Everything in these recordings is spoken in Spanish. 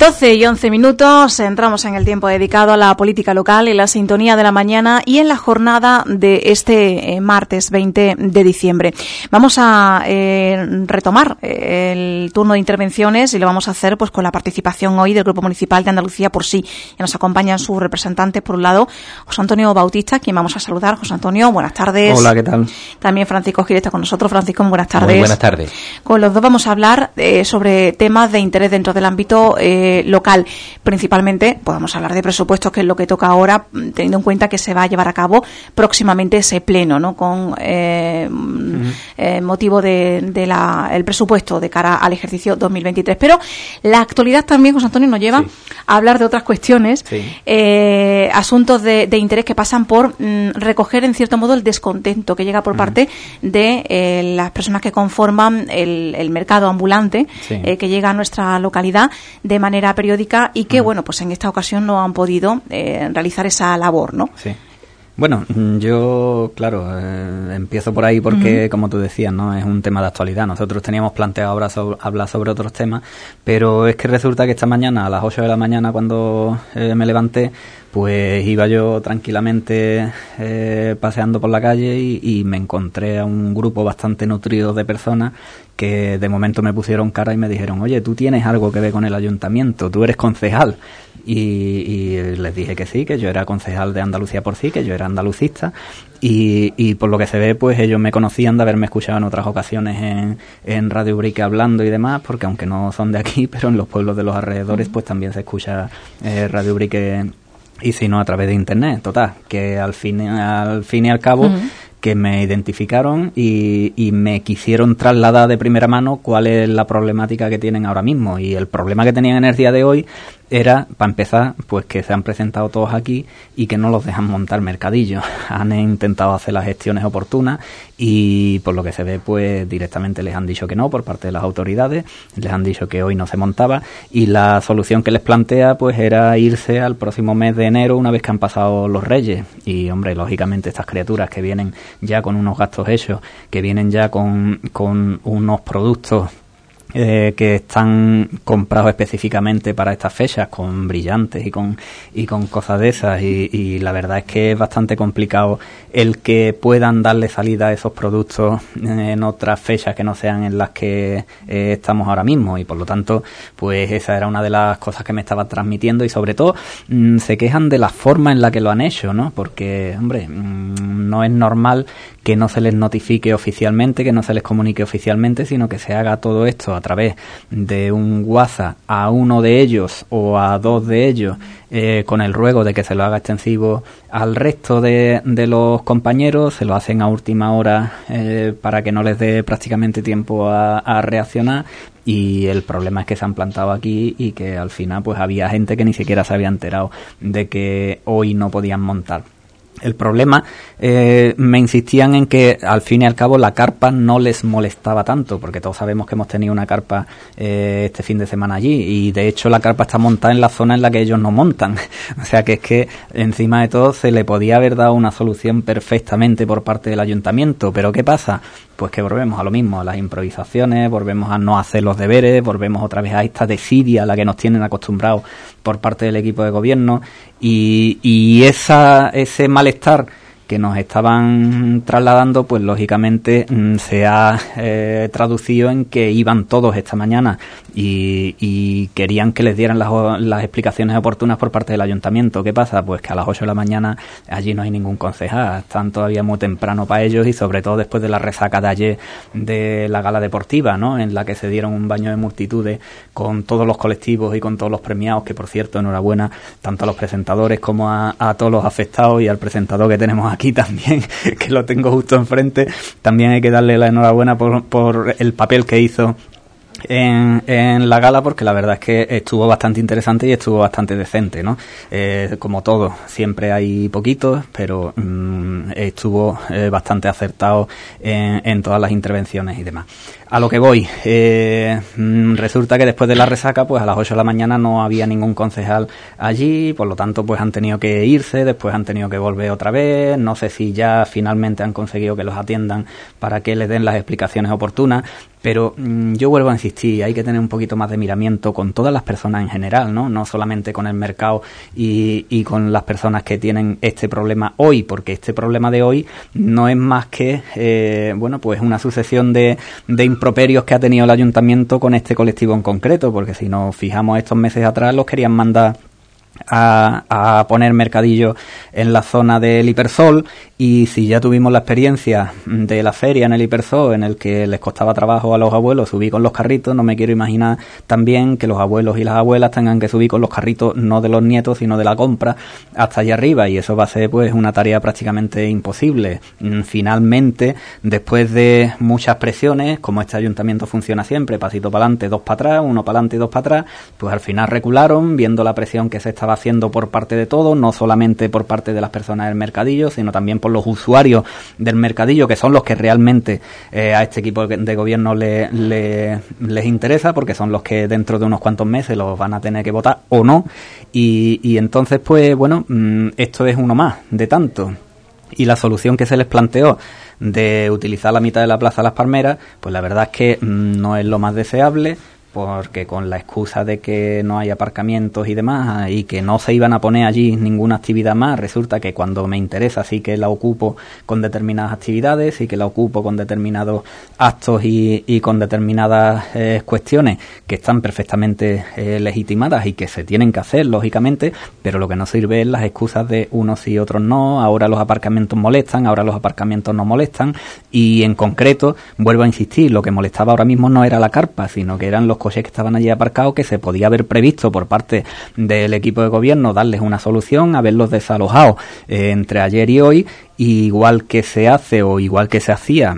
12:11, entramos en el tiempo dedicado a la política local, en la sintonía de la mañana y en la jornada de este martes 20 de diciembre. Vamos a retomar el turno de intervenciones y lo vamos a hacer pues con la participación hoy del Grupo Municipal de Andalucía por Sí. Ya nos acompañan sus representantes, por un lado, José Antonio Bautista, quien vamos a saludar. José Antonio, buenas tardes. Hola, ¿qué tal? También Francisco Gil está con nosotros. Francisco, buenas tardes. Muy buenas tardes. Con los dos vamos a hablar sobre temas de interés dentro del ámbito local. Principalmente podemos hablar de presupuestos, que es lo que toca ahora, teniendo en cuenta que se va a llevar a cabo próximamente ese pleno, ¿no? Con motivo de el presupuesto de cara al ejercicio 2023. Pero la actualidad también, José Antonio, nos lleva a hablar de otras cuestiones, asuntos de interés que pasan por recoger en cierto modo el descontento que llega por parte de las personas que conforman el mercado ambulante que llega a nuestra localidad de manera periódica y que, bueno, pues en esta ocasión no han podido realizar esa labor, ¿no? Sí. Bueno, yo, claro, empiezo por ahí porque, como tú decías, ¿no? Es un tema de actualidad. Nosotros teníamos planteado ahora hablar sobre otros temas, pero es que resulta que esta mañana, a las 8 de la mañana, cuando me levanté, pues iba yo tranquilamente paseando por la calle y me encontré a un grupo bastante nutrido de personas que de momento me pusieron cara y me dijeron: oye, tú tienes algo que ver con el ayuntamiento, tú eres concejal. Y les dije que sí, que yo era concejal de Andalucía por Sí, que yo era andalucista, y por lo que se ve, pues ellos me conocían de haberme escuchado en otras ocasiones en Radio Ubrique hablando y demás, porque aunque no son de aquí, pero en los pueblos de los alrededores pues también se escucha Radio Ubrique, y si no a través de internet. Total, que al fin y al cabo que me identificaron y me quisieron trasladar de primera mano cuál es la problemática que tienen ahora mismo. Y el problema que tenían en el día de hoy era, para empezar, pues que se han presentado todos aquí y que no los dejan montar mercadillo. Han intentado hacer las gestiones oportunas y, por lo que se ve, pues directamente les han dicho que no por parte de las autoridades, les han dicho que hoy no se montaba, y la solución que les plantea pues era irse al próximo mes de enero, una vez que han pasado los Reyes. Y, hombre, lógicamente estas criaturas que vienen ya con unos gastos hechos, que vienen ya con unos productos que están comprados específicamente para estas fechas, con brillantes y con cosas de esas, y la verdad es que es bastante complicado el que puedan darle salida a esos productos en otras fechas que no sean en las que estamos ahora mismo. Y por lo tanto, pues esa era una de las cosas que me estaba transmitiendo, y sobre todo se quejan de la forma en la que lo han hecho, ¿no? Porque, hombre, no es normal que no se les notifique oficialmente, que no se les comunique oficialmente, sino que se haga todo esto a través de un WhatsApp a uno de ellos o a dos de ellos, con el ruego de que se lo haga extensivo al resto de los compañeros. Se lo hacen a última hora para que no les dé prácticamente tiempo a reaccionar. Y el problema es que se han plantado aquí y que al final pues había gente que ni siquiera se había enterado de que hoy no podían montar. El problema, me insistían en que al fin y al cabo la carpa no les molestaba tanto, porque todos sabemos que hemos tenido una carpa este fin de semana allí, y de hecho la carpa está montada en la zona en la que ellos no montan. O sea que es que encima de todo se le podía haber dado una solución perfectamente por parte del ayuntamiento. Pero ¿qué pasa? Pues que volvemos a lo mismo, a las improvisaciones, volvemos a no hacer los deberes, volvemos otra vez a esta desidia a la que nos tienen acostumbrados por parte del equipo de gobierno, y ese malestar que nos estaban trasladando, pues lógicamente se ha traducido en que iban todos esta mañana y querían que les dieran las explicaciones oportunas por parte del ayuntamiento. ¿Qué pasa? Pues que a las 8 de la mañana allí no hay ningún concejal, están todavía muy temprano para ellos, y sobre todo después de la resaca de ayer de la gala deportiva, ¿no? En la que se dieron un baño de multitudes con todos los colectivos y con todos los premiados, que por cierto, enhorabuena tanto a los presentadores como a todos los afectados, y al presentador que tenemos aquí también, que lo tengo justo enfrente. También hay que darle la enhorabuena por el papel que hizo en la gala, porque la verdad es que estuvo bastante interesante y estuvo bastante decente, ¿no? Como todo, siempre hay poquitos, pero estuvo bastante acertado en todas las intervenciones y demás. A lo que voy, resulta que después de la resaca, pues a las 8 de la mañana no había ningún concejal allí, por lo tanto pues han tenido que irse, después han tenido que volver otra vez, no sé si ya finalmente han conseguido que los atiendan para que les den las explicaciones oportunas, pero yo vuelvo a insistir, hay que tener un poquito más de miramiento con todas las personas en general, no solamente con el mercado y con las personas que tienen este problema hoy, porque este problema de hoy no es más que pues una sucesión de improperios que ha tenido el ayuntamiento con este colectivo en concreto, porque si nos fijamos estos meses atrás los querían mandar a poner mercadillo en la zona del Hipersol, y si ya tuvimos la experiencia de la feria en el Hipersol en el que les costaba trabajo a los abuelos subir con los carritos, no me quiero imaginar también que los abuelos y las abuelas tengan que subir con los carritos no de los nietos sino de la compra hasta allá arriba, y eso va a ser pues una tarea prácticamente imposible. Finalmente, después de muchas presiones, como este ayuntamiento funciona siempre, pasito para adelante, dos para atrás, uno para adelante y dos para atrás, pues al final recularon viendo la presión que se estaba haciendo por parte de todos, no solamente por parte de las personas del mercadillo, sino también por los usuarios del mercadillo, que son los que realmente a este equipo de gobierno les interesa, porque son los que dentro de unos cuantos meses los van a tener que votar o no, y entonces pues bueno, esto es uno más de tanto. Y la solución que se les planteó de utilizar la mitad de la Plaza Las Palmeras, pues la verdad es que no es lo más deseable, porque con la excusa de que no hay aparcamientos y demás, y que no se iban a poner allí ninguna actividad más, resulta que cuando me interesa sí que la ocupo con determinadas actividades, sí que la ocupo con determinados actos y con determinadas cuestiones que están perfectamente legitimadas y que se tienen que hacer, lógicamente, pero lo que no sirve es las excusas de unos sí y otros no, ahora los aparcamientos molestan, ahora los aparcamientos no molestan, y en concreto, vuelvo a insistir, lo que molestaba ahora mismo no era la carpa, sino que eran los coches que estaban allí aparcados, que se podía haber previsto por parte del equipo de gobierno darles una solución, haberlos desalojado entre ayer y hoy, igual que se hace o igual que se hacía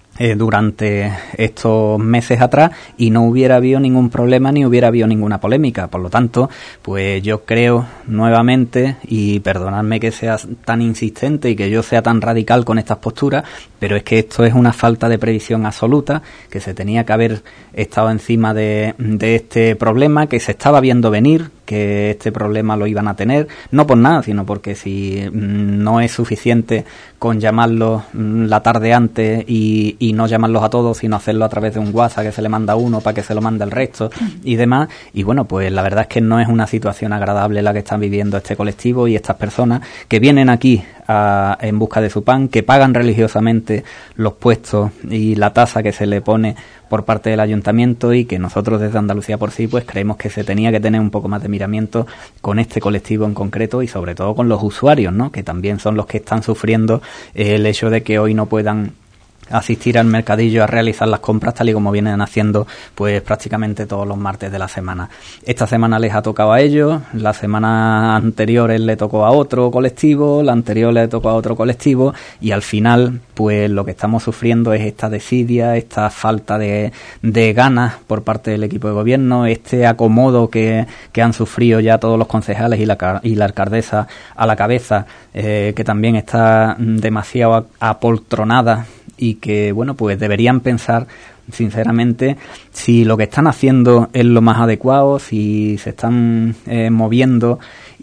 durante estos meses atrás, y no hubiera habido ningún problema ni hubiera habido ninguna polémica. Por lo tanto, pues yo creo nuevamente, y perdonadme que sea tan insistente y que yo sea tan radical con estas posturas, pero es que esto es una falta de previsión absoluta, que se tenía que haber estado encima de este problema, que se estaba viendo venir, que este problema lo iban a tener, no por nada, sino porque si no es suficiente con llamarlos la tarde antes y no llamarlos a todos, sino hacerlo a través de un WhatsApp que se le manda a uno para que se lo mande al resto y demás, y bueno, pues la verdad es que no es una situación agradable la que están viviendo este colectivo y estas personas que vienen aquí en busca de su pan, que pagan religiosamente los puestos y la tasa que se le pone por parte del ayuntamiento, y que nosotros desde Andalucía por sí pues creemos que se tenía que tener un poco más de miramiento con este colectivo en concreto, y sobre todo con los usuarios, ¿no?, que también son los que están sufriendo el hecho de que hoy no puedan asistir al mercadillo a realizar las compras tal y como vienen haciendo pues prácticamente todos los martes de la semana. Esta semana les ha tocado a ellos, la semana anterior le tocó a otro colectivo, la anterior le tocó a otro colectivo, y al final pues lo que estamos sufriendo es esta desidia, esta falta de ganas por parte del equipo de gobierno, este acomodo que han sufrido ya todos los concejales y la alcaldesa a la cabeza, que también está demasiado apoltronada, y que, bueno, pues deberían pensar sinceramente si lo que están haciendo es lo más adecuado, si se están moviendo,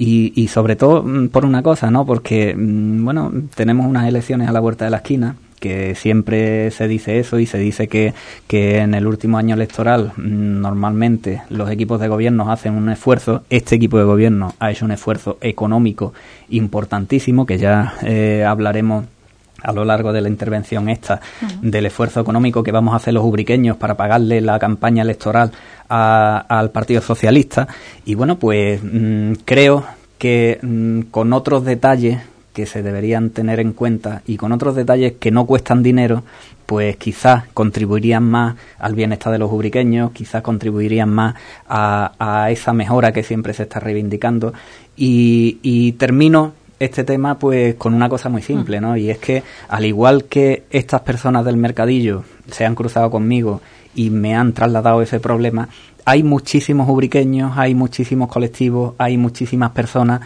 y sobre todo por una cosa, ¿no?, porque, bueno, tenemos unas elecciones a la vuelta de la esquina, que siempre se dice eso, y se dice que en el último año electoral normalmente los equipos de gobierno hacen un esfuerzo. Este equipo de gobierno ha hecho un esfuerzo económico importantísimo, que ya hablaremos a lo largo de la intervención esta, del esfuerzo económico que vamos a hacer los ubriqueños para pagarle la campaña electoral al Partido Socialista. Y bueno, pues creo que con otros detalles que se deberían tener en cuenta, y con otros detalles que no cuestan dinero, pues quizás contribuirían más al bienestar de los ubriqueños, quizás contribuirían más a esa mejora que siempre se está reivindicando. Y termino este tema pues con una cosa muy simple, ¿no? Y es que, al igual que estas personas del mercadillo se han cruzado conmigo y me han trasladado ese problema, hay muchísimos ubriqueños, hay muchísimos colectivos, hay muchísimas personas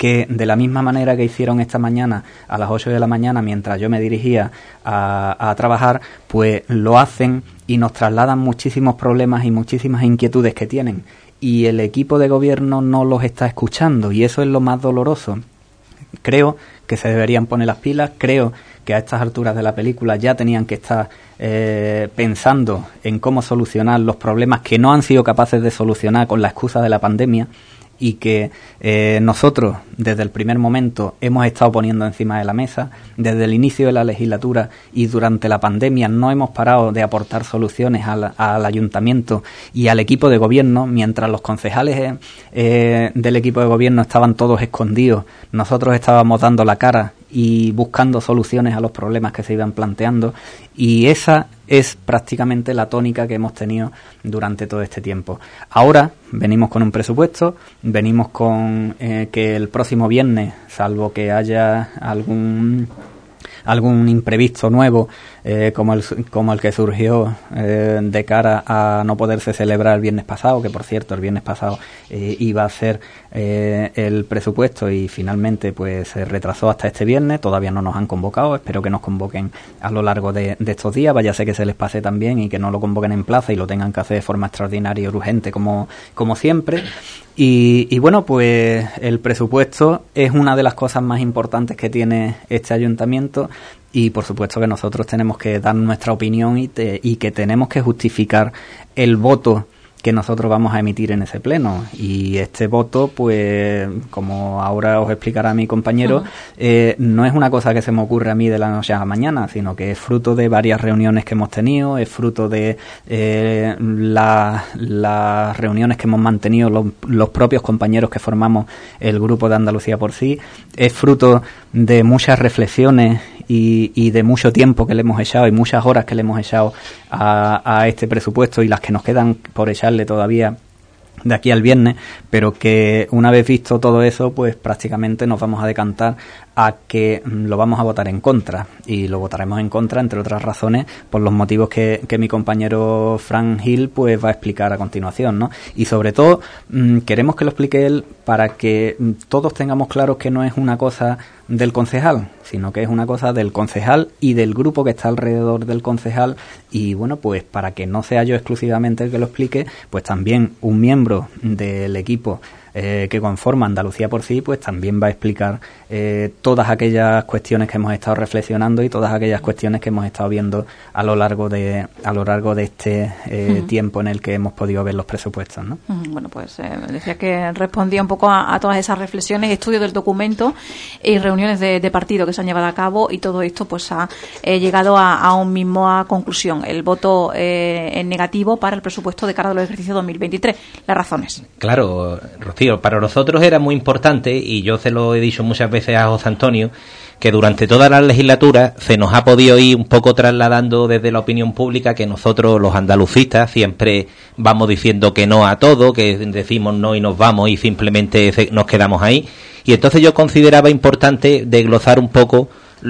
que de la misma manera que hicieron esta mañana a las 8 de la mañana mientras yo me dirigía a trabajar, pues lo hacen y nos trasladan muchísimos problemas y muchísimas inquietudes que tienen, y el equipo de gobierno no los está escuchando, y eso es lo más doloroso. Creo que se deberían poner las pilas, creo que a estas alturas de la película ya tenían que estar pensando en cómo solucionar los problemas que no han sido capaces de solucionar con la excusa de la pandemia, y que nosotros desde el primer momento hemos estado poniendo encima de la mesa. Desde el inicio de la legislatura y durante la pandemia no hemos parado de aportar soluciones al ayuntamiento y al equipo de gobierno. Mientras los concejales del equipo de gobierno estaban todos escondidos, nosotros estábamos dando la cara y buscando soluciones a los problemas que se iban planteando, y esa es prácticamente la tónica que hemos tenido durante todo este tiempo. Ahora venimos con un presupuesto, venimos con que el próximo viernes, salvo que haya algún imprevisto nuevo, como el que surgió de cara a no poderse celebrar el viernes pasado, que por cierto el viernes pasado iba a ser el presupuesto y finalmente pues se retrasó hasta este viernes. Todavía no nos han convocado, espero que nos convoquen a lo largo de estos días, vaya a ser que se les pase también y que no lo convoquen en plaza y lo tengan que hacer de forma extraordinaria y urgente como siempre. Y bueno, pues el presupuesto es una de las cosas más importantes que tiene este ayuntamiento, y por supuesto que nosotros tenemos que dar nuestra opinión y que tenemos que justificar el voto que nosotros vamos a emitir en ese pleno. Y este voto, pues como ahora os explicará mi compañero, no es una cosa que se me ocurre a mí de la noche a la mañana, sino que es fruto de varias reuniones que hemos tenido, es fruto de las reuniones que hemos mantenido los propios compañeros que formamos el grupo de Andalucía por sí, es fruto de muchas reflexiones y de mucho tiempo que le hemos echado y muchas horas que le hemos echado a este presupuesto, y las que nos quedan por echarle todavía de aquí al viernes, pero que una vez visto todo eso, pues prácticamente nos vamos a decantar a que lo vamos a votar en contra, y lo votaremos en contra, entre otras razones, por los motivos que mi compañero Fran Gil pues va a explicar a continuación, ¿no? Y sobre todo queremos que lo explique él para que todos tengamos claro que no es una cosa del concejal, sino que es una cosa del concejal y del grupo que está alrededor del concejal. Y bueno, pues para que no sea yo exclusivamente el que lo explique, pues también un miembro del equipo que conforma Andalucía por sí, pues también va a explicar todas aquellas cuestiones que hemos estado reflexionando y todas aquellas cuestiones que hemos estado viendo a lo largo de este tiempo en el que hemos podido ver los presupuestos, ¿no? Bueno, pues decía que respondía un poco a todas esas reflexiones, estudio del documento y reuniones de partido que se han llevado a cabo, y todo esto pues ha llegado a una misma conclusión: el voto en negativo para el presupuesto de cara a los ejercicios 2023. Las razones. Claro, Rocío, para nosotros era muy importante, y yo se lo he dicho muchas veces a José Antonio, que durante toda la legislatura se nos ha podido ir un poco trasladando desde la opinión pública que nosotros los andalucistas siempre vamos diciendo que no a todo, que decimos no y nos vamos y simplemente nos quedamos ahí. Y entonces yo consideraba importante desglosar un poco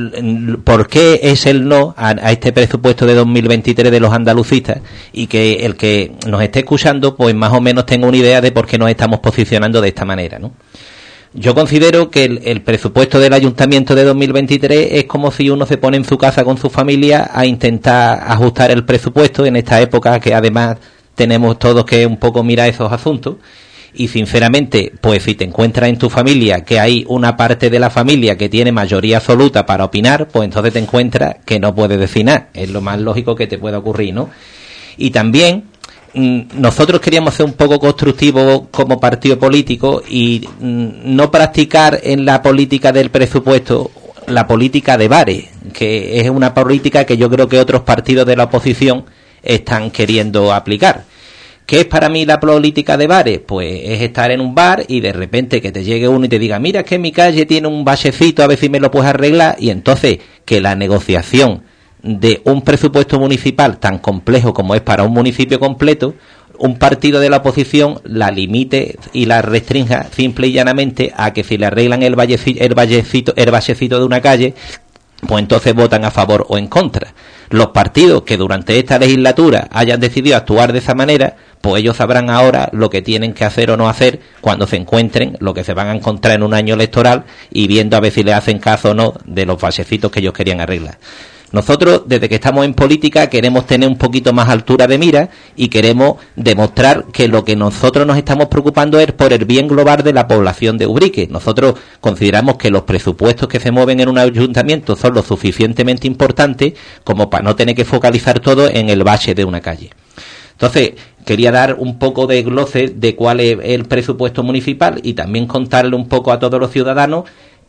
por qué es el no a este presupuesto de 2023 de los andalucistas, y que el que nos esté escuchando pues más o menos tenga una idea de por qué nos estamos posicionando de esta manera, ¿no? Yo considero que el presupuesto del ayuntamiento de 2023 es como si uno se pone en su casa con su familia a intentar ajustar el presupuesto en esta época que además tenemos todos que un poco mirar esos asuntos. Y sinceramente, pues si te encuentras en tu familia que hay una parte de la familia que tiene mayoría absoluta para opinar, pues entonces te encuentras que no puedes decir nada. Es lo más lógico que te pueda ocurrir, ¿no? Y también nosotros queríamos ser un poco constructivos como partido político y no practicar en la política del presupuesto la política de bares, que es una política que yo creo que otros partidos de la oposición están queriendo aplicar. ¿Qué es para mí la política de bares? Pues es estar en un bar y de repente que te llegue uno y te diga, mira, es que mi calle tiene un bachecito, a ver si me lo puedes arreglar, y entonces que la negociación de un presupuesto municipal tan complejo como es para un municipio completo, un partido de la oposición la limite y la restrinja simple y llanamente a que si le arreglan el bachecito de una calle, pues entonces votan a favor o en contra. Los partidos que durante esta legislatura hayan decidido actuar de esa manera, pues ellos sabrán ahora lo que tienen que hacer o no hacer cuando se encuentren lo que se van a encontrar en un año electoral y viendo a ver si le hacen caso o no de los bachecitos que ellos querían arreglar. Nosotros, desde que estamos en política, queremos tener un poquito más altura de mira y queremos demostrar que lo que nosotros nos estamos preocupando es por el bien global de la población de Ubrique. Nosotros consideramos que los presupuestos que se mueven en un ayuntamiento son lo suficientemente importantes como para no tener que focalizar todo en el bache de una calle. Entonces, quería dar un poco de gloce de cuál es el presupuesto municipal y también contarle un poco a todos los ciudadanos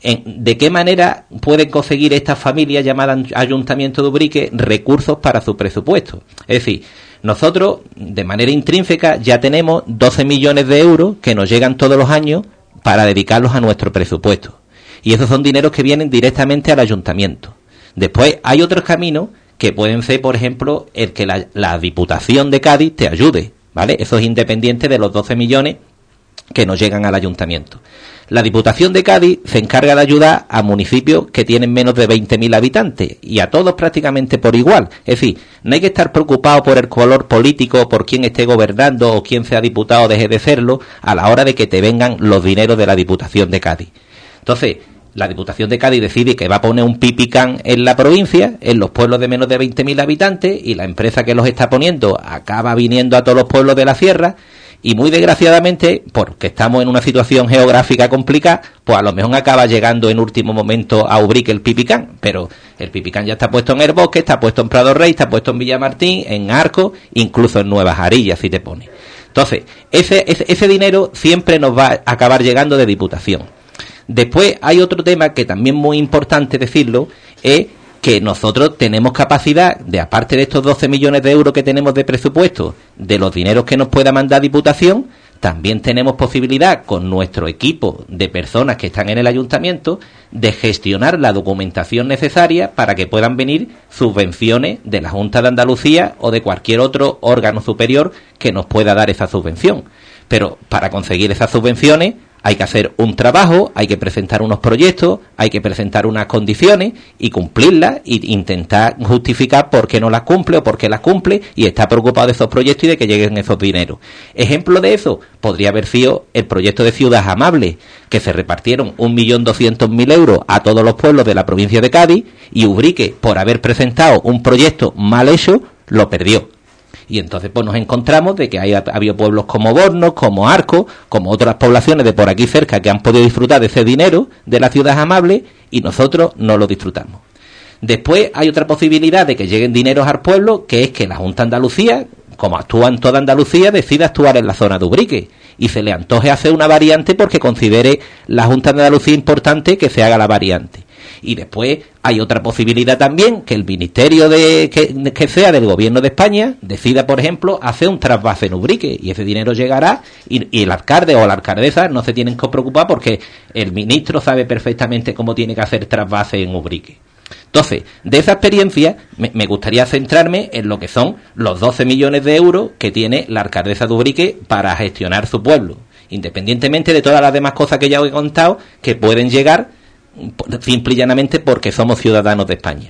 de qué manera pueden conseguir estas familias llamadas Ayuntamiento de Ubrique recursos para su presupuesto. Es decir, nosotros, de manera intrínseca, ya tenemos 12 millones de euros que nos llegan todos los años para dedicarlos a nuestro presupuesto. Y esos son dineros que vienen directamente al ayuntamiento. Después hay otros caminos que pueden ser, por ejemplo, el que la Diputación de Cádiz te ayude, ¿vale? Eso es independiente de los 12 millones que nos llegan al ayuntamiento. La Diputación de Cádiz se encarga de ayudar a municipios que tienen menos de 20.000 habitantes y a todos prácticamente por igual. Es decir, no hay que estar preocupado por el color político, por quién esté gobernando o quién sea diputado o deje de serlo a la hora de que te vengan los dineros de la Diputación de Cádiz. Entonces, la Diputación de Cádiz decide que va a poner un pipicán en la provincia, en los pueblos de menos de 20.000 habitantes, y la empresa que los está poniendo acaba viniendo a todos los pueblos de la sierra. Y muy desgraciadamente, porque estamos en una situación geográfica complicada, pues a lo mejor acaba llegando en último momento a Ubrique el pipicán, pero el pipicán ya está puesto en El Bosque, está puesto en Prado Rey, está puesto en Villamartín, en Arco, incluso en Nueva Jarilla, si te pone. Entonces, ese dinero siempre nos va a acabar llegando de Diputación. Después hay otro tema que también muy importante decirlo, es que nosotros tenemos capacidad de, aparte de estos 12 millones de euros que tenemos de presupuesto, de los dineros que nos pueda mandar Diputación, también tenemos posibilidad con nuestro equipo de personas que están en el ayuntamiento de gestionar la documentación necesaria para que puedan venir subvenciones de la Junta de Andalucía o de cualquier otro órgano superior que nos pueda dar esa subvención. Pero para conseguir esas subvenciones hay que hacer un trabajo, hay que presentar unos proyectos, hay que presentar unas condiciones y cumplirlas e intentar justificar por qué no las cumple o por qué las cumple y está preocupado de esos proyectos y de que lleguen esos dineros. Ejemplo de eso podría haber sido el proyecto de Ciudad Amable, que se repartieron 1.200.000 euros a todos los pueblos de la provincia de Cádiz y Ubrique, por haber presentado un proyecto mal hecho, lo perdió. Y entonces pues nos encontramos de que ha habido pueblos como Bornos, como Arco, como otras poblaciones de por aquí cerca que han podido disfrutar de ese dinero de la Ciudad Amable y nosotros no lo disfrutamos. Después hay otra posibilidad de que lleguen dineros al pueblo, que es que la Junta de Andalucía, como actúa en toda Andalucía, decida actuar en la zona de Ubrique y se le antoje hacer una variante porque considere la Junta de Andalucía importante que se haga la variante. Y después hay otra posibilidad también, que el ministerio que sea del gobierno de España decida, por ejemplo, hacer un trasvase en Ubrique y ese dinero llegará y el alcalde o la alcaldesa no se tienen que preocupar porque el ministro sabe perfectamente cómo tiene que hacer trasvase en Ubrique. Entonces, de esa experiencia me gustaría centrarme en lo que son los 12 millones de euros que tiene la alcaldesa de Ubrique para gestionar su pueblo, independientemente de todas las demás cosas que ya os he contado que pueden llegar simple y llanamente porque somos ciudadanos de España.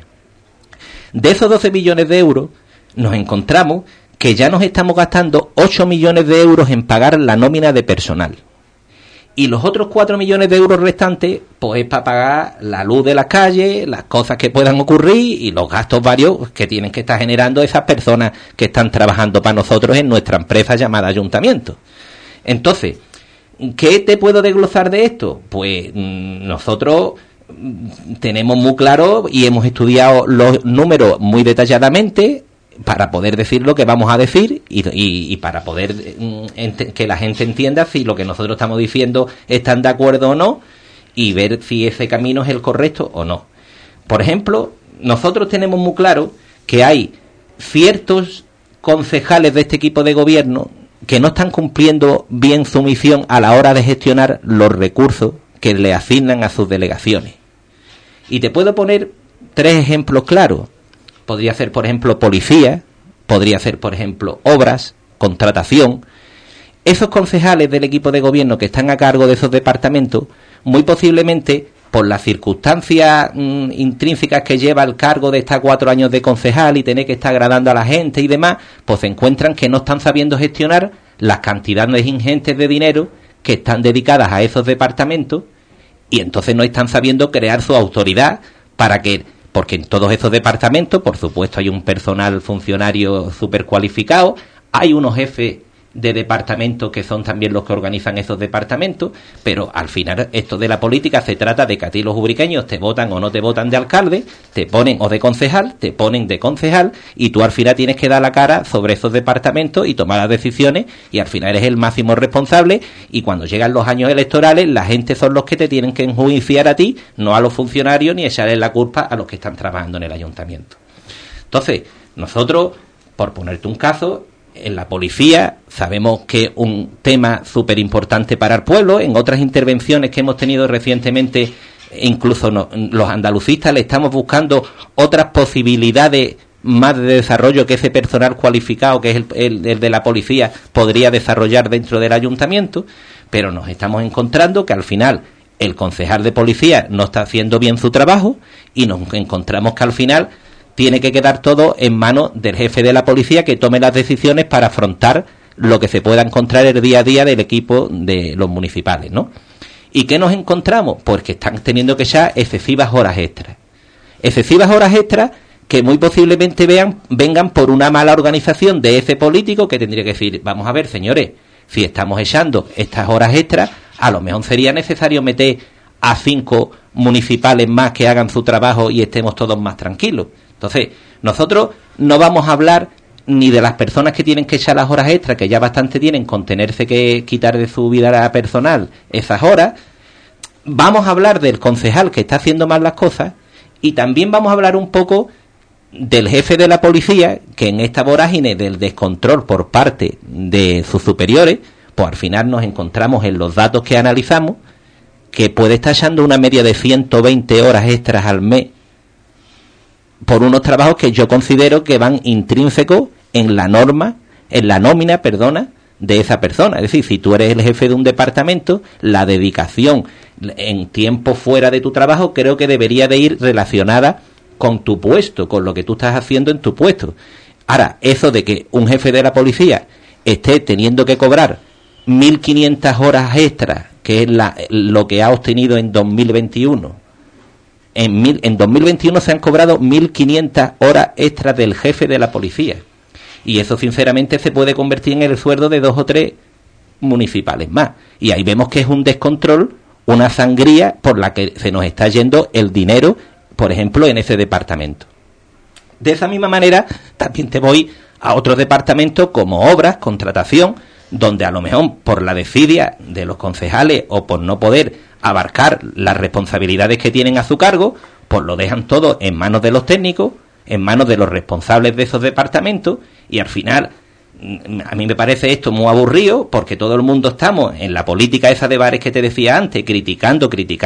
De esos 12 millones de euros nos encontramos que ya nos estamos gastando 8 millones de euros en pagar la nómina de personal y los otros 4 millones de euros restantes pues es para pagar la luz de las calles, las cosas que puedan ocurrir y los gastos varios que tienen que estar generando esas personas que están trabajando para nosotros en nuestra empresa llamada ayuntamiento. Entonces, ¿qué te puedo desglosar de esto? Pues nosotros tenemos muy claro y hemos estudiado los números muy detalladamente para poder decir lo que vamos a decir y para poder que la gente entienda si lo que nosotros estamos diciendo están de acuerdo o no y ver si ese camino es el correcto o no. Por ejemplo, nosotros tenemos muy claro que hay ciertos concejales de este equipo de gobierno que no están cumpliendo bien su misión a la hora de gestionar los recursos que le asignan a sus delegaciones. Y te puedo poner 3 ejemplos claros. Podría ser, por ejemplo, policía, podría ser, por ejemplo, obras, contratación. Esos concejales del equipo de gobierno que están a cargo de esos departamentos, muy posiblemente, por las circunstancias intrínsecas que lleva el cargo de estar 4 años de concejal y tener que estar agradando a la gente y demás, pues se encuentran que no están sabiendo gestionar las cantidades ingentes de dinero que están dedicadas a esos departamentos, y entonces no están sabiendo crear su autoridad porque en todos esos departamentos, por supuesto, hay un personal funcionario súper cualificado, hay unos jefes de departamentos que son también los que organizan esos departamentos, pero al final esto de la política se trata de que a ti los ubriqueños te votan o no te votan de alcalde, te ponen o de concejal, te ponen de concejal, y tú al final tienes que dar la cara sobre esos departamentos y tomar las decisiones, y al final eres el máximo responsable, y cuando llegan los años electorales la gente son los que te tienen que enjuiciar a ti, no a los funcionarios, ni echarles la culpa a los que están trabajando en el ayuntamiento. Entonces, nosotros, por ponerte un caso, en la policía sabemos que es un tema súper importante para el pueblo. En otras intervenciones que hemos tenido recientemente, incluso los andalucistas le estamos buscando otras posibilidades más de desarrollo que ese personal cualificado, que es el de la policía, podría desarrollar dentro del ayuntamiento, pero nos estamos encontrando que al final el concejal de policía no está haciendo bien su trabajo, y nos encontramos que al final tiene que quedar todo en manos del jefe de la policía, que tome las decisiones para afrontar lo que se pueda encontrar el día a día del equipo de los municipales, ¿no? ¿Y qué nos encontramos? Pues que están teniendo que echar excesivas horas extras. Excesivas horas extras que muy posiblemente vengan por una mala organización de ese político, que tendría que decir, vamos a ver, señores, si estamos echando estas horas extras, a lo mejor sería necesario meter a 5 municipales más que hagan su trabajo y estemos todos más tranquilos. Entonces, nosotros no vamos a hablar ni de las personas que tienen que echar las horas extras, que ya bastante tienen con tenerse que quitar de su vida personal esas horas. Vamos a hablar del concejal que está haciendo mal las cosas, y también vamos a hablar un poco del jefe de la policía, que en esta vorágine del descontrol por parte de sus superiores, pues al final nos encontramos en los datos que analizamos, que puede estar echando una media de 120 horas extras al mes por unos trabajos que yo considero que van intrínsecos en la nómina, de esa persona. Es decir, si tú eres el jefe de un departamento, la dedicación en tiempo fuera de tu trabajo creo que debería de ir relacionada con tu puesto, con lo que tú estás haciendo en tu puesto. Ahora, eso de que un jefe de la policía esté teniendo que cobrar 1.500 horas extras, que es lo que ha obtenido en 2021, en 2021 se han cobrado 1.500 horas extras del jefe de la policía, y eso sinceramente se puede convertir en el sueldo de 2 o 3 municipales más, y ahí vemos que es un descontrol, una sangría por la que se nos está yendo el dinero, por ejemplo, en ese departamento. De esa misma manera también te voy a otros departamentos como obras, contratación, donde a lo mejor por la desidia de los concejales o por no poder abarcar las responsabilidades que tienen a su cargo, pues lo dejan todo en manos de los técnicos, en manos de los responsables de esos departamentos, y al final a mí me parece esto muy aburrido, porque todo el mundo estamos en la política esa de bares que te decía antes, criticando,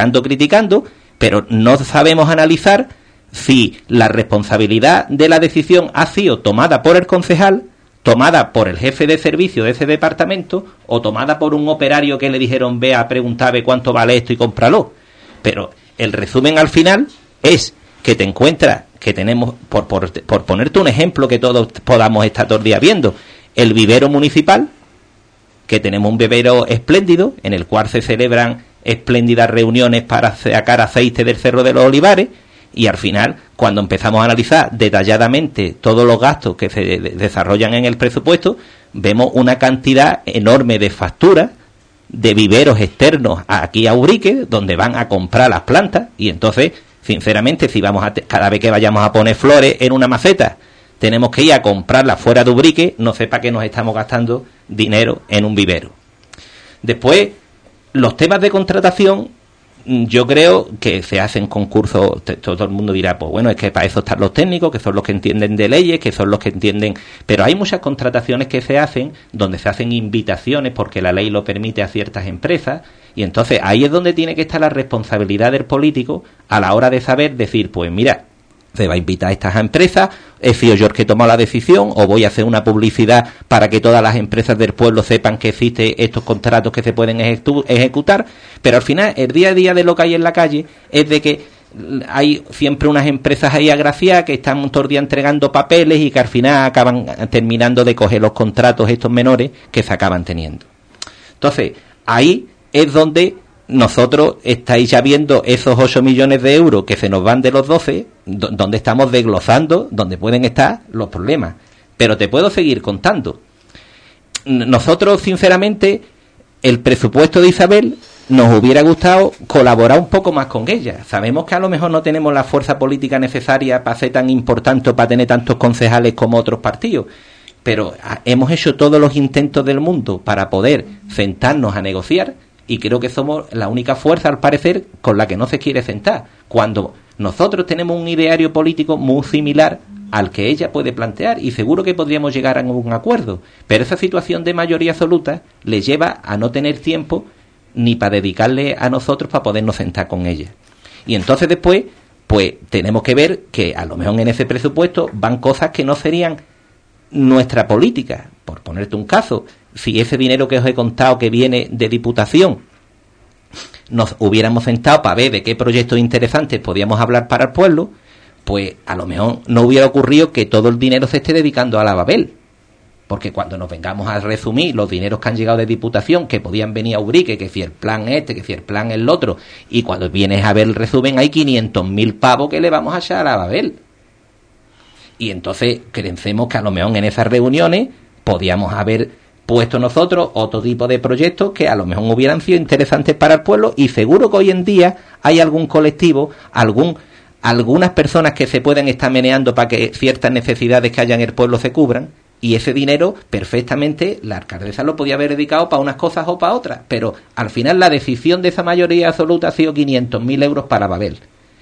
pero no sabemos analizar si la responsabilidad de la decisión ha sido tomada por el concejal, tomada por el jefe de servicio de ese departamento, o tomada por un operario que le dijeron ve a preguntarme cuánto vale esto y cómpralo. Pero el resumen al final es que te encuentras que tenemos, por ponerte un ejemplo que todos podamos estar todo el día viendo, el vivero municipal, que tenemos un vivero espléndido en el cual se celebran espléndidas reuniones para sacar aceite del Cerro de los Olivares, y al final, cuando empezamos a analizar detalladamente todos los gastos que se desarrollan en el presupuesto, vemos una cantidad enorme de facturas de viveros externos aquí a Ubrique, donde van a comprar las plantas, y entonces, sinceramente, si vamos cada vez que vayamos a poner flores en una maceta, tenemos que ir a comprarlas fuera de Ubrique, no sé para qué nos estamos gastando dinero en un vivero. Después, los temas de contratación, yo creo que se hacen concursos, todo el mundo dirá, pues bueno, es que para eso están los técnicos, que son los que entienden de leyes, que son los que entienden, pero hay muchas contrataciones que se hacen, donde se hacen invitaciones porque la ley lo permite a ciertas empresas, y entonces ahí es donde tiene que estar la responsabilidad del político a la hora de saber decir, pues mira, se va a invitar a estas empresas, he sido yo el que he tomado la decisión, o voy a hacer una publicidad para que todas las empresas del pueblo sepan que existen estos contratos que se pueden ejecutar, pero al final el día a día de lo que hay en la calle es de que hay siempre unas empresas ahí agraciadas que están todo el día entregando papeles y que al final acaban terminando de coger los contratos estos menores que se acaban teniendo. Entonces, ahí es donde nosotros estáis ya viendo esos 8 millones de euros que se nos van de los 12, donde estamos desglosando, donde pueden estar los problemas. Pero te puedo seguir contando. Nosotros, sinceramente, el presupuesto de Isabel nos hubiera gustado colaborar un poco más con ella. Sabemos que a lo mejor no tenemos la fuerza política necesaria para ser tan importante o para tener tantos concejales como otros partidos, pero hemos hecho todos los intentos del mundo para poder sentarnos a negociar y creo que somos la única fuerza, al parecer, con la que no se quiere sentar, cuando nosotros tenemos un ideario político muy similar al que ella puede plantear y seguro que podríamos llegar a un acuerdo, pero esa situación de mayoría absoluta le lleva a no tener tiempo ni para dedicarle a nosotros para podernos sentar con ella. Y entonces después, pues tenemos que ver que a lo mejor en ese presupuesto van cosas que no serían nuestra política. Por ponerte un caso, si ese dinero que os he contado que viene de Diputación nos hubiéramos sentado para ver de qué proyectos interesantes podíamos hablar para el pueblo, pues a lo mejor no hubiera ocurrido que todo el dinero se esté dedicando a la Babel. Porque cuando nos vengamos a resumir los dineros que han llegado de Diputación, que podían venir a Ubrique, que si el plan este, que si el plan el otro, y cuando vienes a ver el resumen hay 500.000 pavos que le vamos a echar a la Babel. Y entonces pensemos que a lo mejor en esas reuniones podíamos haber puesto nosotros otro tipo de proyectos que a lo mejor hubieran sido interesantes para el pueblo, y seguro que hoy en día hay algún colectivo, algunas personas que se pueden estar meneando para que ciertas necesidades que haya en el pueblo se cubran. Y ese dinero, perfectamente, la alcaldesa lo podía haber dedicado para unas cosas o para otras. Pero al final la decisión de esa mayoría absoluta ha sido 500.000 euros para Babel.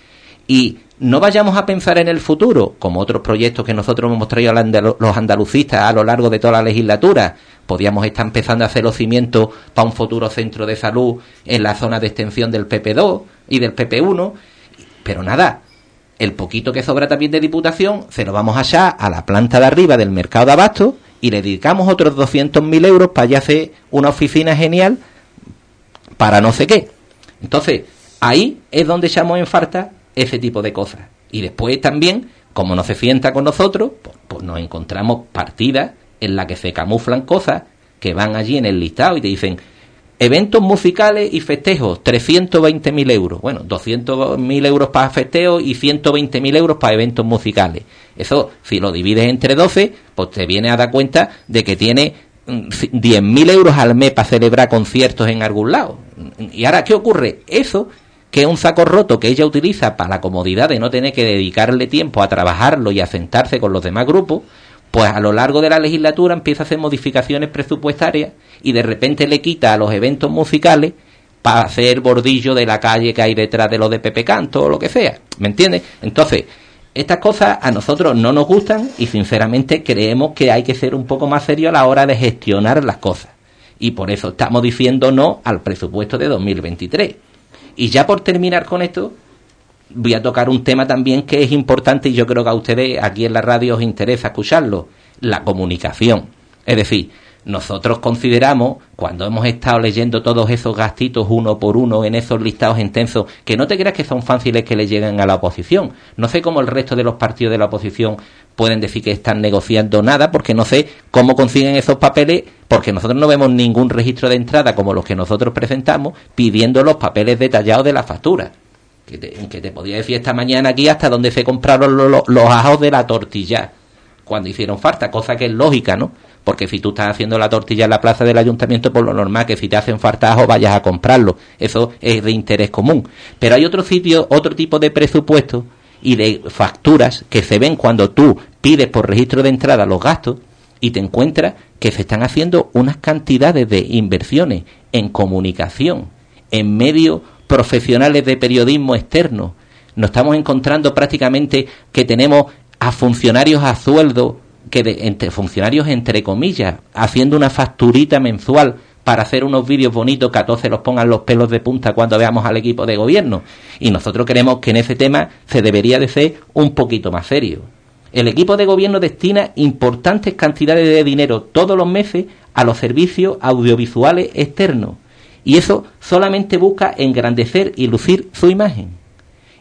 Y no vayamos a pensar en el futuro, como otros proyectos que nosotros hemos traído los andalucistas a lo largo de toda la legislatura. Podíamos estar empezando a hacer los cimientos para un futuro centro de salud en la zona de extensión del PP2 y del PP1. Pero nada. El poquito que sobra también de Diputación se lo vamos a echar a la planta de arriba del mercado de abasto y le dedicamos otros 200.000 euros para ya hacer una oficina genial para no sé qué. Entonces, ahí es donde echamos en falta ese tipo de cosas. Y después también, como no se sienta con nosotros, pues nos encontramos partidas en las que se camuflan cosas que van allí en el listado y te dicen: eventos musicales y festejos, 320.000 euros. Bueno, 200.000 euros para festejos y 120.000 euros para eventos musicales. Eso, si lo divides entre 12, pues te vienes a dar cuenta de que tiene 10.000 euros al mes para celebrar conciertos en algún lado. Y ahora, ¿qué ocurre? Eso, que es un saco roto que ella utiliza para la comodidad de no tener que dedicarle tiempo a trabajarlo y a sentarse con los demás grupos, pues a lo largo de la legislatura empieza a hacer modificaciones presupuestarias y de repente le quita a los eventos musicales para hacer bordillo de la calle que hay detrás de los de Pepe Canto o lo que sea, ¿me entiendes? Entonces, estas cosas a nosotros no nos gustan y sinceramente creemos que hay que ser un poco más serio a la hora de gestionar las cosas. Y por eso estamos diciendo no al presupuesto de 2023. Y ya por terminar con esto, voy a tocar un tema también que es importante y yo creo que a ustedes aquí en la radio os interesa escucharlo: la comunicación. Es decir, nosotros consideramos, cuando hemos estado leyendo todos esos gastitos uno por uno en esos listados intensos, que no te creas que son fáciles que le lleguen a la oposición. No sé cómo el resto de los partidos de la oposición pueden decir que están negociando nada, porque no sé cómo consiguen esos papeles, porque nosotros no vemos ningún registro de entrada como los que nosotros presentamos pidiendo los papeles detallados de la factura. Que te podría decir esta mañana aquí hasta dónde se compraron los ajos de la tortilla cuando hicieron falta, cosa que es lógica, ¿no? Porque si tú estás haciendo la tortilla en la plaza del ayuntamiento, por lo normal que si te hacen falta ajos vayas a comprarlo. Eso es de interés común. Pero hay otro tipo de presupuestos y de facturas que se ven cuando tú pides por registro de entrada los gastos y te encuentras que se están haciendo unas cantidades de inversiones en comunicación, en medios profesionales de periodismo externo. Nos estamos encontrando prácticamente que tenemos a funcionarios a sueldo, entre funcionarios entre comillas, haciendo una facturita mensual para hacer unos vídeos bonitos que a todos se los pongan los pelos de punta cuando veamos al equipo de gobierno. Y nosotros creemos que en ese tema se debería de ser un poquito más serio. El equipo de gobierno destina importantes cantidades de dinero todos los meses a los servicios audiovisuales externos. Y eso solamente busca engrandecer y lucir su imagen.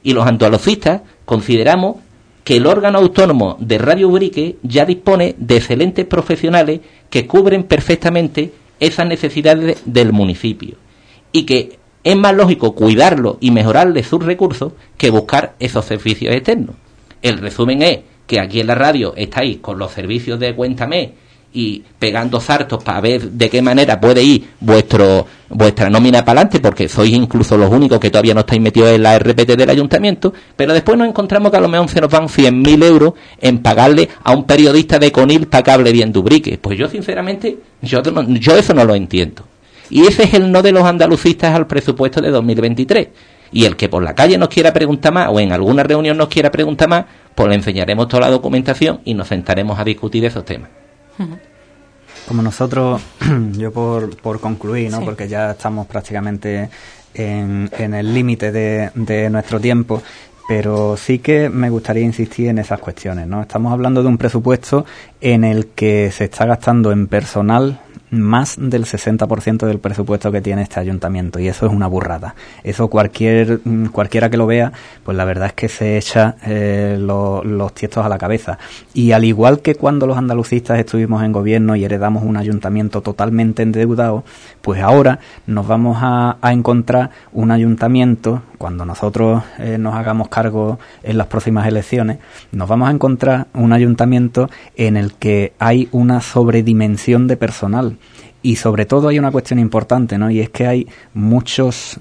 Y los andalucistas consideramos que el órgano autónomo de Radio Ubrique ya dispone de excelentes profesionales que cubren perfectamente esas necesidades del municipio, y que es más lógico cuidarlo y mejorarle sus recursos que buscar esos servicios externos. El resumen es que aquí en la radio estáis con los servicios de Cuéntame y pegando sartos para ver de qué manera puede ir vuestra nómina para adelante, porque sois incluso los únicos que todavía no estáis metidos en la RPT del ayuntamiento, pero después nos encontramos que a lo mejor se nos van 100.000 euros en pagarle a un periodista de Conil para que hable bien de Ubrique. Pues yo sinceramente, yo eso no lo entiendo. Y ese es el no de los andalucistas al presupuesto de 2023. Y el que por la calle nos quiera preguntar más, o en alguna reunión nos quiera preguntar más, pues le enseñaremos toda la documentación y nos sentaremos a discutir esos temas. Como nosotros, yo por concluir, ¿no? Sí. Porque ya estamos prácticamente en el límite de nuestro tiempo, pero sí que me gustaría insistir en esas cuestiones, ¿no? Estamos hablando de un presupuesto en el que se está gastando en personal más del 60% del presupuesto que tiene este ayuntamiento, y eso es una burrada. Eso cualquiera que lo vea, pues la verdad es que se echa los tiestos a la cabeza. Y al igual que cuando los andalucistas estuvimos en gobierno y heredamos un ayuntamiento totalmente endeudado, pues ahora nos vamos a encontrar un ayuntamiento, cuando nosotros nos hagamos cargo en las próximas elecciones, nos vamos a encontrar un ayuntamiento en el que hay una sobredimensión de personal. Y sobre todo hay una cuestión importante, ¿no? Y es que hay muchos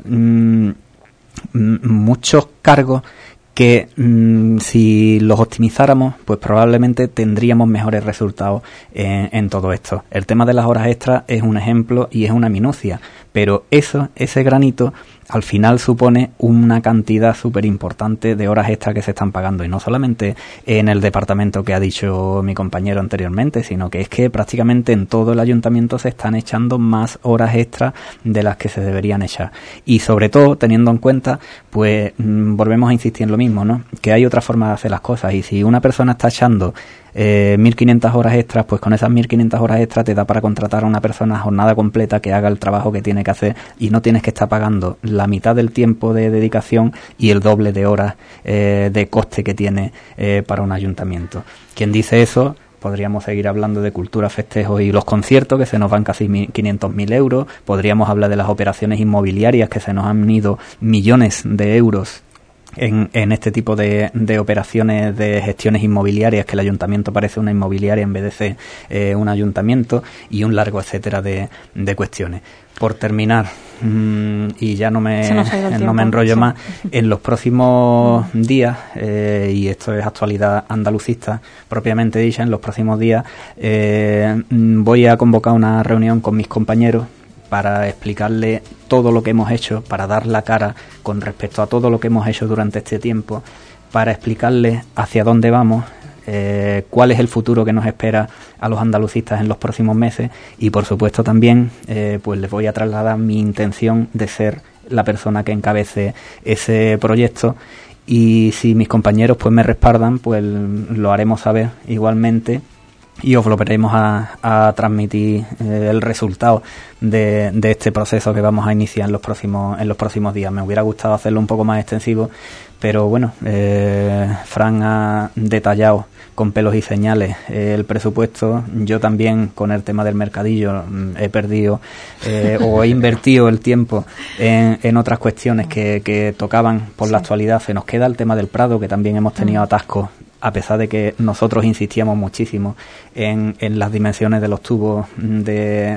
cargos que si los optimizáramos, pues probablemente tendríamos mejores resultados en todo esto. El tema de las horas extras es un ejemplo y es una minucia, pero ese granito al final supone una cantidad súper importante de horas extras que se están pagando, y no solamente en el departamento que ha dicho mi compañero anteriormente, sino que es que prácticamente en todo el ayuntamiento se están echando más horas extras de las que se deberían echar. Y sobre todo teniendo en cuenta, pues volvemos a insistir en lo mismo, ¿no? Que hay otra forma de hacer las cosas, y si una persona está echando 1.500 horas extras, pues con esas 1.500 horas extras te da para contratar a una persona a jornada completa que haga el trabajo que tiene que hacer, y no tienes que estar pagando la mitad del tiempo de dedicación y el doble de horas de coste que tiene para un ayuntamiento. Quien dice eso, podríamos seguir hablando de cultura, festejos y los conciertos, que se nos van casi 500.000 euros. Podríamos hablar de las operaciones inmobiliarias, que se nos han ido millones de euros en este tipo de operaciones de gestiones inmobiliarias, que el ayuntamiento parece una inmobiliaria en vez de ser un ayuntamiento, y un largo etcétera de cuestiones. Por terminar, y ya no me enrollo más, en los próximos días, y esto es actualidad andalucista propiamente dicha, en los próximos días voy a convocar una reunión con mis compañeros para explicarle todo lo que hemos hecho, para dar la cara con respecto a todo lo que hemos hecho durante este tiempo, para explicarle hacia dónde vamos, cuál es el futuro que nos espera a los andalucistas en los próximos meses, y por supuesto también pues les voy a trasladar mi intención de ser la persona que encabece ese proyecto, y si mis compañeros pues me respaldan, pues lo haremos saber igualmente, y os volveremos a transmitir el resultado de este proceso que vamos a iniciar en los próximos días. Me hubiera gustado hacerlo un poco más extensivo, pero bueno, Fran ha detallado con pelos y señales el presupuesto. Yo también, con el tema del mercadillo, he perdido o he invertido el tiempo en otras cuestiones que tocaban por la actualidad. Se nos queda el tema del Prado, que también hemos tenido atascos, a pesar de que nosotros insistíamos muchísimo en las dimensiones de los tubos de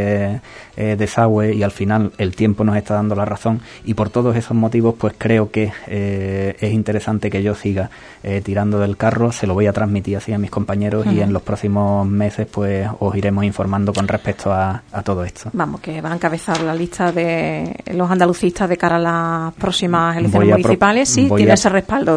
desagüe, y al final el tiempo nos está dando la razón, y por todos esos motivos pues creo que es interesante que yo siga tirando del carro. Se lo voy a transmitir así a mis compañeros, y en los próximos meses pues os iremos informando con respecto a todo esto. Vamos, que va a encabezar la lista de los andalucistas de cara a las próximas elecciones municipales. Sí, tiene ese respaldo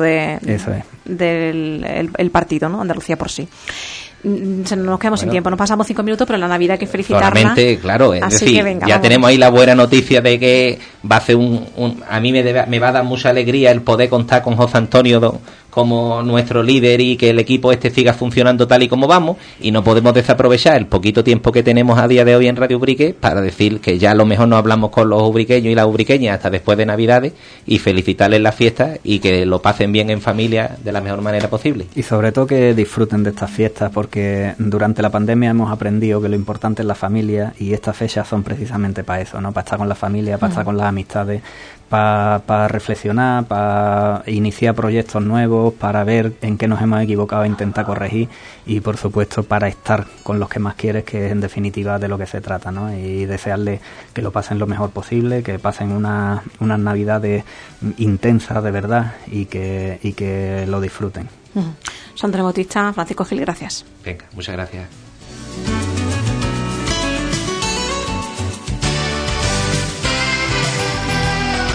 del partido, ¿no? Andalucía por sí. Nos quedamos sin tiempo, nos pasamos 5 minutos, pero en la Navidad hay que felicitarla. Solamente, claro, es así decir, que venga, ya vamos. Tenemos ahí la buena noticia de que va a ser a mí me va a dar mucha alegría el poder contar con José Antonio como nuestro líder y que el equipo siga funcionando tal y como vamos, y no podemos desaprovechar el poquito tiempo que tenemos a día de hoy en Radio Ubrique para decir que ya a lo mejor no hablamos con los ubriqueños y las ubriqueñas hasta después de Navidades, y felicitarles las fiestas y que lo pasen bien en familia de la mejor manera posible. Y sobre todo que disfruten de estas fiestas, porque durante la pandemia hemos aprendido que lo importante es la familia, y estas fechas son precisamente para eso, ¿no? Para estar con la familia, para estar con las amistades, para reflexionar, para iniciar proyectos nuevos, para ver en qué nos hemos equivocado e intentar corregir, y por supuesto para estar con los que más quieres, que es en definitiva de lo que se trata, ¿no? Y desearles que lo pasen lo mejor posible, que pasen unas navidades intensas de verdad, y que lo disfruten. Santo Antonio Bautista, Francisco Gil, gracias. Venga, muchas gracias.